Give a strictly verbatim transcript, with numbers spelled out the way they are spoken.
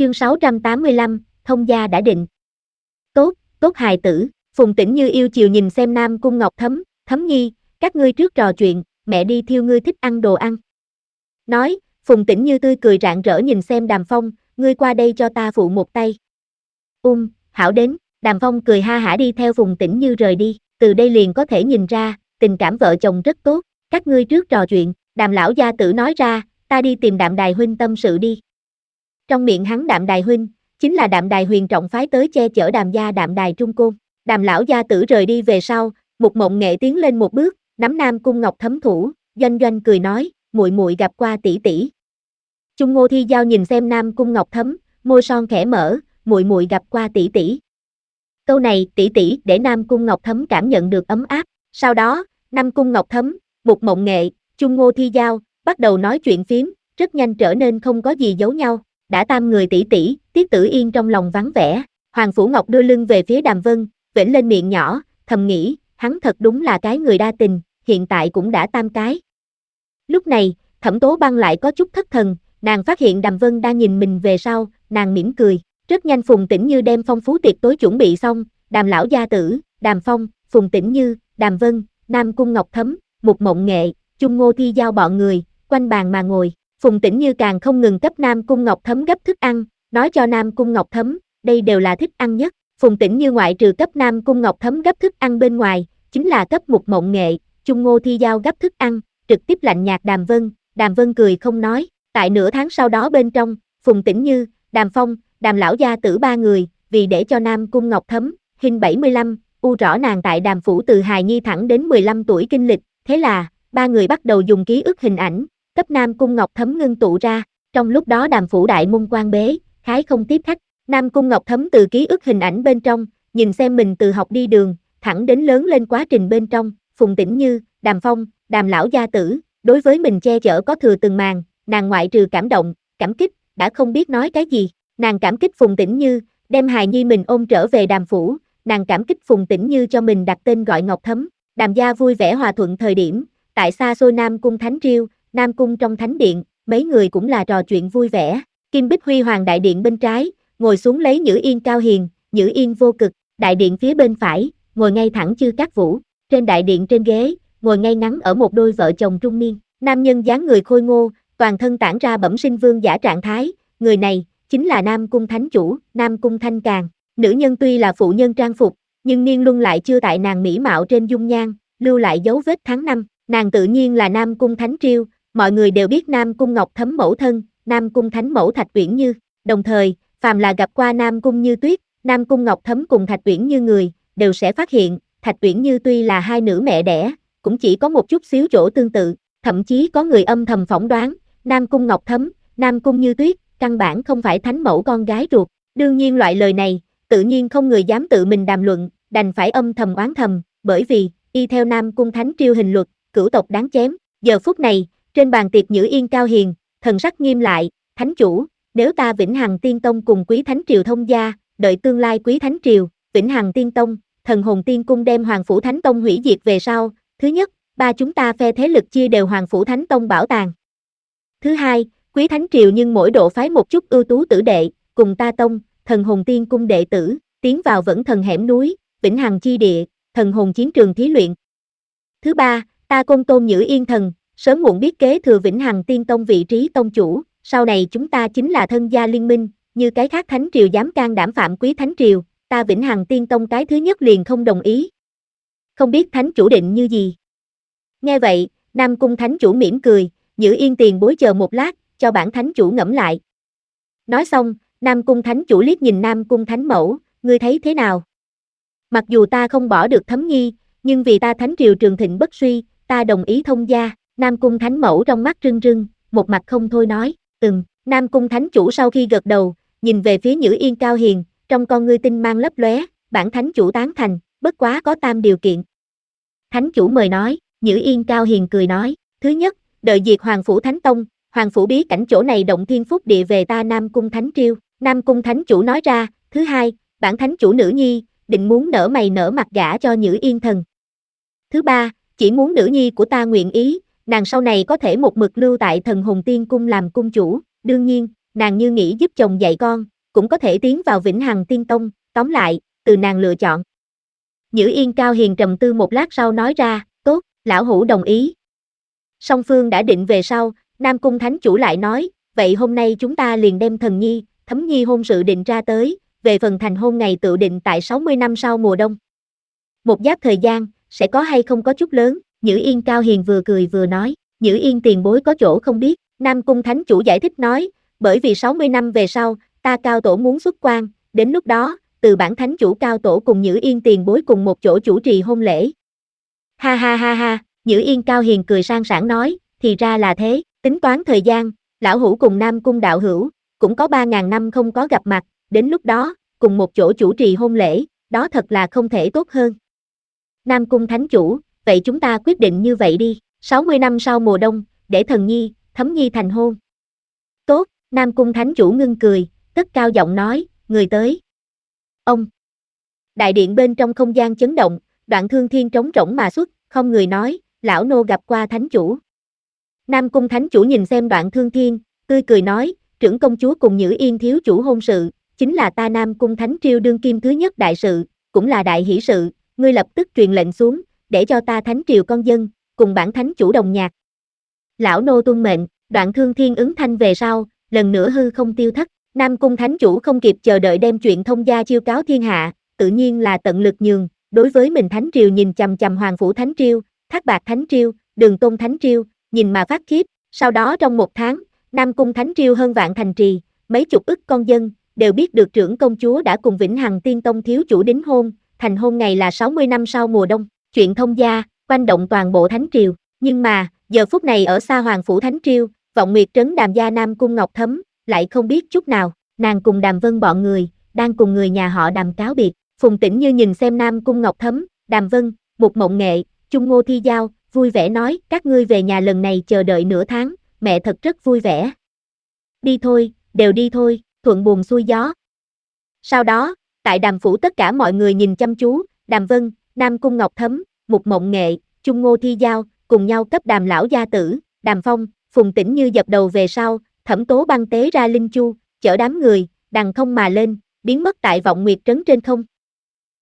Chương sáu trăm tám mươi lăm, thông gia đã định. Tốt, tốt hài tử, Phùng Tĩnh Như yêu chiều nhìn xem Nam Cung Ngọc Thấm, Thấm Nhi, các ngươi trước trò chuyện, mẹ đi thiêu ngươi thích ăn đồ ăn. Nói, Phùng Tĩnh Như tươi cười rạng rỡ nhìn xem Đàm Phong, ngươi qua đây cho ta phụ một tay. Um, hảo đến, Đàm Phong cười ha hả đi theo Phùng Tĩnh Như rời đi, từ đây liền có thể nhìn ra, tình cảm vợ chồng rất tốt, các ngươi trước trò chuyện, Đàm lão gia tử nói ra, ta đi tìm Đạm Đài huynh tâm sự đi. Trong miệng hắn Đạm Đài huynh, chính là Đạm Đài huyền trọng phái tới che chở Đàm gia Đạm Đài Trung Côn. Đàm lão gia tử rời đi về sau, Mục Mộng Nghệ tiến lên một bước, nắm Nam Cung Ngọc Thấm thủ, doanh doanh cười nói, muội muội gặp qua tỷ tỷ. Chung Ngô Thi Giao nhìn xem Nam Cung Ngọc Thấm, môi son khẽ mở, muội muội gặp qua tỷ tỷ. Câu này, tỷ tỷ, để Nam Cung Ngọc Thấm cảm nhận được ấm áp. Sau đó, Nam Cung Ngọc Thấm, Mục Mộng Nghệ, Chung Ngô Thi Giao bắt đầu nói chuyện phiếm, rất nhanh trở nên không có gì giấu nhau. Đã tam người tỷ tỷ, Tiết Tử Yên trong lòng vắng vẻ. Hoàng Phủ Ngọc đưa lưng về phía Đàm Vân, vểnh lên miệng nhỏ, thầm nghĩ, hắn thật đúng là cái người đa tình, hiện tại cũng đã tam cái. Lúc này, Thẩm Tố Băng lại có chút thất thần, nàng phát hiện Đàm Vân đang nhìn mình về sau, nàng mỉm cười. Rất nhanh Phùng Tĩnh Như đem phong phú tiệc tối chuẩn bị xong, Đàm lão gia tử, Đàm Phong, Phùng Tĩnh Như, Đàm Vân, Nam Cung Ngọc Thấm, Mục Mộng Nghệ, Chung Ngô Thi Giao bọn người, quanh bàn mà ngồi. Phùng Tĩnh Như càng không ngừng cấp Nam Cung Ngọc Thấm gấp thức ăn, nói cho Nam Cung Ngọc Thấm, đây đều là thích ăn nhất. Phùng Tĩnh Như ngoại trừ cấp Nam Cung Ngọc Thấm gấp thức ăn bên ngoài, chính là cấp Mục Mộng Nghệ, Chung Ngô Thi Giao gấp thức ăn, trực tiếp lạnh nhạt Đàm Vân. Đàm Vân cười không nói. Tại nửa tháng sau đó bên trong, Phùng Tĩnh Như, Đàm Phong, Đàm lão gia tử ba người, vì để cho Nam Cung Ngọc Thấm, hình bảy mươi lăm, u rõ nàng tại Đàm phủ từ hài nhi thẳng đến mười lăm tuổi kinh lịch, thế là, ba người bắt đầu dùng ký ức hình ảnh, cấp Nam Cung Ngọc Thấm ngưng tụ ra. Trong lúc đó Đàm phủ đại môn quan bế, khái không tiếp khách. Nam Cung Ngọc Thấm từ ký ức hình ảnh bên trong, nhìn xem mình từ học đi đường, thẳng đến lớn lên quá trình bên trong, Phùng Tĩnh Như, Đàm Phong, Đàm lão gia tử, đối với mình che chở có thừa từng màn, nàng ngoại trừ cảm động, cảm kích, đã không biết nói cái gì. Nàng cảm kích Phùng Tĩnh Như, đem hài nhi mình ôm trở về Đàm phủ, nàng cảm kích Phùng Tĩnh Như cho mình đặt tên gọi Ngọc Thấm. Đàm gia vui vẻ hòa thuận thời điểm, tại xa xôi Nam Cung Thánh Triêu, Nam Cung trong thánh điện, mấy người cũng là trò chuyện vui vẻ. Kim Bích Huy Hoàng đại điện bên trái, ngồi xuống lấy Nhữ Yên Cao Hiền, Nhữ Yên Vô Cực, đại điện phía bên phải, ngồi ngay thẳng Chư Cát Vũ. Trên đại điện trên ghế, ngồi ngay ngắn ở một đôi vợ chồng trung niên, nam nhân dáng người khôi ngô, toàn thân tản ra bẩm sinh vương giả trạng thái, người này chính là Nam Cung Thánh chủ, Nam Cung Thanh Càn. Nữ nhân tuy là phụ nhân trang phục, nhưng niên luân lại chưa tại nàng mỹ mạo trên dung nhan, lưu lại dấu vết tháng năm. Nàng tự nhiên là Nam Cung Thánh Triêu, mọi người đều biết Nam Cung Ngọc Thấm mẫu thân, Nam Cung Thánh mẫu Thạch Uyển Như. Đồng thời, phàm là gặp qua Nam Cung Như Tuyết, Nam Cung Ngọc Thấm cùng Thạch Uyển Như người, đều sẽ phát hiện, Thạch Uyển Như tuy là hai nữ mẹ đẻ, cũng chỉ có một chút xíu chỗ tương tự, thậm chí có người âm thầm phỏng đoán, Nam Cung Ngọc Thấm, Nam Cung Như Tuyết, căn bản không phải Thánh mẫu con gái ruột. Đương nhiên loại lời này, tự nhiên không người dám tự mình đàm luận, đành phải âm thầm oán thầm, bởi vì, y theo Nam Cung Thánh Triêu hình luật, cửu tộc đáng chém. Giờ phút này, trên bàn tiệc Nhữ Yên Cao Hiền, thần sắc nghiêm lại, Thánh chủ, nếu ta Vĩnh Hằng Tiên Tông cùng Quý Thánh Triều thông gia, đợi tương lai Quý Thánh Triều, Vĩnh Hằng Tiên Tông, Thần Hồn Tiên Cung đem Hoàng Phủ Thánh Tông hủy diệt về sau, thứ nhất, ba chúng ta phe thế lực chia đều Hoàng Phủ Thánh Tông bảo tàng. Thứ hai, Quý Thánh Triều nhưng mỗi độ phái một chút ưu tú tử đệ, cùng ta tông, Thần Hồn Tiên Cung đệ tử, tiến vào Vẫn Thần hẻm núi, Vĩnh Hằng chi địa, Thần Hồn chiến trường thí luyện. Thứ ba, ta Côn Tôn Nhữ Yên Thần, sớm muộn biết kế thừa Vĩnh Hằng Tiên Tông vị trí tông chủ, sau này chúng ta chính là thân gia liên minh, như cái khác Thánh Triều dám can đảm phạm Quý Thánh Triều, ta Vĩnh Hằng Tiên Tông cái thứ nhất liền không đồng ý. Không biết Thánh chủ định như gì? Nghe vậy, Nam Cung Thánh chủ mỉm cười, Nhữ Yên tiền bối chờ một lát, cho bản Thánh chủ ngẫm lại. Nói xong, Nam Cung Thánh chủ liếc nhìn Nam Cung Thánh mẫu, ngươi thấy thế nào? Mặc dù ta không bỏ được Thấm Nhi, nhưng vì ta Thánh Triều trường thịnh bất suy, ta đồng ý thông gia. Nam Cung Thánh mẫu trong mắt rưng rưng, một mặt không thôi nói, ừm. Nam Cung Thánh chủ sau khi gật đầu, nhìn về phía Nhữ Yên Cao Hiền, trong con ngươi tinh mang lấp lóe, bản Thánh chủ tán thành, bất quá có tam điều kiện. Thánh chủ mời nói, Nhữ Yên Cao Hiền cười nói, thứ nhất, đợi diệt Hoàng Phủ Thánh Tông, Hoàng Phủ bí cảnh chỗ này động thiên phúc địa về ta Nam Cung Thánh Triêu. Nam Cung Thánh chủ nói ra, thứ hai, bản Thánh chủ nữ nhi, định muốn nở mày nở mặt gả cho Nhữ Yên thần. Thứ ba, chỉ muốn nữ nhi của ta nguyện ý, nàng sau này có thể một mực lưu tại Thần Hồn Tiên Cung làm cung chủ, đương nhiên, nàng như nghĩ giúp chồng dạy con, cũng có thể tiến vào Vĩnh Hằng Tiên Tông, tóm lại, từ nàng lựa chọn. Nhữ Yên Cao Hiền trầm tư một lát sau nói ra, tốt, lão hủ đồng ý. Song phương đã định về sau, Nam Cung Thánh Chủ lại nói, vậy hôm nay chúng ta liền đem Thần Nhi, Thấm Nhi hôn sự định ra tới, về phần thành hôn ngày tự định tại sáu mươi năm sau mùa đông. Một giáp thời gian, sẽ có hay không có chút lớn, Nhữ Yên Cao Hiền vừa cười vừa nói, Nhữ Yên tiền bối có chỗ không biết, Nam Cung Thánh Chủ giải thích nói, bởi vì sáu mươi năm về sau, ta Cao Tổ muốn xuất quan, đến lúc đó, từ bản Thánh Chủ Cao Tổ cùng Nhữ Yên tiền bối cùng một chỗ chủ trì hôn lễ. Ha ha ha ha, Nhữ Yên Cao Hiền cười sang sảng nói, thì ra là thế, tính toán thời gian, lão hủ cùng Nam Cung đạo hữu, cũng có ba ngàn năm không có gặp mặt, đến lúc đó, cùng một chỗ chủ trì hôn lễ, đó thật là không thể tốt hơn. Nam Cung Thánh Chủ, vậy chúng ta quyết định như vậy đi, sáu mươi năm sau mùa đông, để Thần Nhi, Thấm Nhi thành hôn. Tốt, Nam Cung Thánh Chủ ngưng cười, cất cao giọng nói, người tới. Ông. Đại điện bên trong không gian chấn động, Đoạn Thương Thiên trống rỗng mà xuất, không người nói, lão nô gặp qua Thánh Chủ. Nam Cung Thánh Chủ nhìn xem Đoạn Thương Thiên, tươi cười nói, trưởng công chúa cùng Nhữ Yên thiếu chủ hôn sự, chính là ta Nam Cung Thánh Triều đương kim thứ nhất đại sự, cũng là đại hỷ sự, ngươi lập tức truyền lệnh xuống, để cho ta Thánh Triều con dân, cùng bản Thánh Chủ đồng nhạc. Lão nô tuân mệnh, Đoạn Thương Thiên ứng thanh về sau, lần nữa hư không tiêu thất, Nam Cung Thánh Chủ không kịp chờ đợi đem chuyện thông gia chiêu cáo thiên hạ, tự nhiên là tận lực nhường, đối với mình Thánh Triều nhìn chằm chằm Hoàng Phủ Thánh Triều, Thác Bạt Thánh Triều, Đường Tôn Thánh Triều, nhìn mà phát khiếp, sau đó trong một tháng, Nam Cung Thánh Triều hơn vạn thành trì, mấy chục ức con dân, đều biết được trưởng công chúa đã cùng Vĩnh Hằng Tiên Tông thiếu chủ đính hôn, thành hôn ngày là sáu mươi năm sau mùa đông, chuyện thông gia, quanh động toàn bộ Thánh Triều, nhưng mà, giờ phút này ở xa Hoàng Phủ Thánh Triều, Vọng Nguyệt Trấn Đàm gia Nam Cung Ngọc Thấm, lại không biết chút nào, nàng cùng Đàm Vân bọn người, đang cùng người nhà họ Đàm cáo biệt, Phùng Tĩnh Như nhìn xem Nam Cung Ngọc Thấm, Đàm Vân, Mục Mộng Nghệ, Chung Ngô Thi Giao, vui vẻ nói, các ngươi về nhà lần này chờ đợi nửa tháng, mẹ thật rất vui vẻ. Đi thôi, đều đi thôi, thuận buồm xuôi gió. Sau đó, tại Đàm phủ tất cả mọi người nhìn chăm chú, Đàm Vân, Nam Cung Ngọc Thấm, Mục Mộng Nghệ, Chung Ngô Thi Giao, cùng nhau cấp Đàm lão gia tử, Đàm Phong, Phùng Tĩnh Như dập đầu về sau, Thẩm Tố Băng tế ra linh chu, chở đám người, đằng không mà lên, biến mất tại Vọng Nguyệt Trấn trên không.